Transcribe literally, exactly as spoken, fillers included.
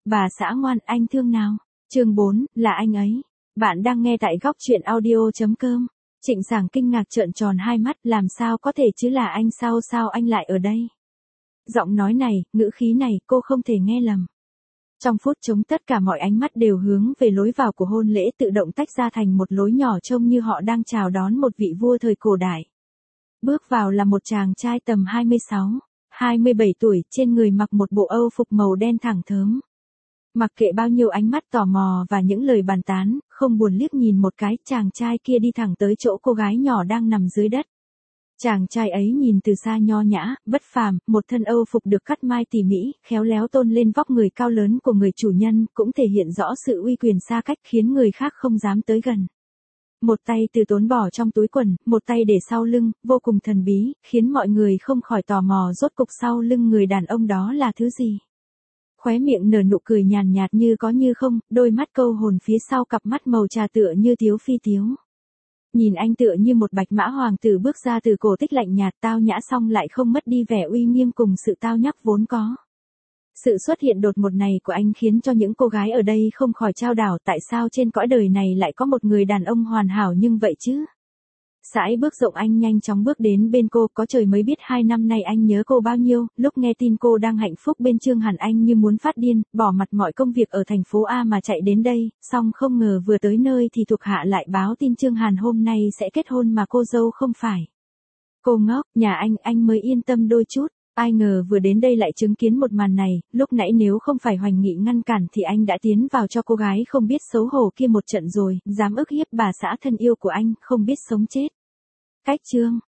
Bà xã ngoan, anh thương nào. Chương bốn, là anh ấy. Bạn đang nghe tại góc truyện audio.com. Trịnh Sảng kinh ngạc trợn tròn hai mắt, làm sao có thể chứ, là anh sao sao anh lại ở đây? Giọng nói này, ngữ khí này, cô không thể nghe lầm. Trong phút trống tất cả mọi ánh mắt đều hướng về lối vào của hôn lễ, tự động tách ra thành một lối nhỏ trông như họ đang chào đón một vị vua thời cổ đại. Bước vào là một chàng trai tầm hai mươi sáu, hai mươi bảy tuổi, trên người mặc một bộ âu phục màu đen thẳng thớm. Mặc kệ bao nhiêu ánh mắt tò mò và những lời bàn tán, không buồn liếc nhìn một cái, chàng trai kia đi thẳng tới chỗ cô gái nhỏ đang nằm dưới đất. Chàng trai ấy nhìn từ xa nho nhã, bất phàm, một thân âu phục được cắt mai tỉ mỉ, khéo léo tôn lên vóc người cao lớn của người chủ nhân, cũng thể hiện rõ sự uy quyền xa cách khiến người khác không dám tới gần. Một tay từ tốn bỏ trong túi quần, một tay để sau lưng, vô cùng thần bí, khiến mọi người không khỏi tò mò rốt cục sau lưng người đàn ông đó là thứ gì. Khóe miệng nở nụ cười nhàn nhạt như có như không, đôi mắt câu hồn phía sau cặp mắt màu trà tựa như tiếu phi tiếu. Nhìn anh tựa như một bạch mã hoàng tử bước ra từ cổ tích lạnh nhạt, tao nhã song lại không mất đi vẻ uy nghiêm cùng sự tao nhã vốn có. Sự xuất hiện đột ngột này của anh khiến cho những cô gái ở đây không khỏi chao đảo, tại sao trên cõi đời này lại có một người đàn ông hoàn hảo nhưng vậy chứ? Sải bước rộng anh nhanh chóng bước đến bên cô, có trời mới biết hai năm nay anh nhớ cô bao nhiêu, lúc nghe tin cô đang hạnh phúc bên Trương Hàn anh như muốn phát điên, bỏ mặt mọi công việc ở thành phố A mà chạy đến đây, song không ngờ vừa tới nơi thì thuộc hạ lại báo tin Trương Hàn hôm nay sẽ kết hôn mà cô dâu không phải. Cô ngốc, nhà anh, anh mới yên tâm đôi chút. Ai ngờ vừa đến đây lại chứng kiến một màn này, lúc nãy nếu không phải Hoành Nghị ngăn cản thì anh đã tiến vào cho cô gái không biết xấu hổ kia một trận rồi, dám ức hiếp bà xã thân yêu của anh, không biết sống chết. Cách chương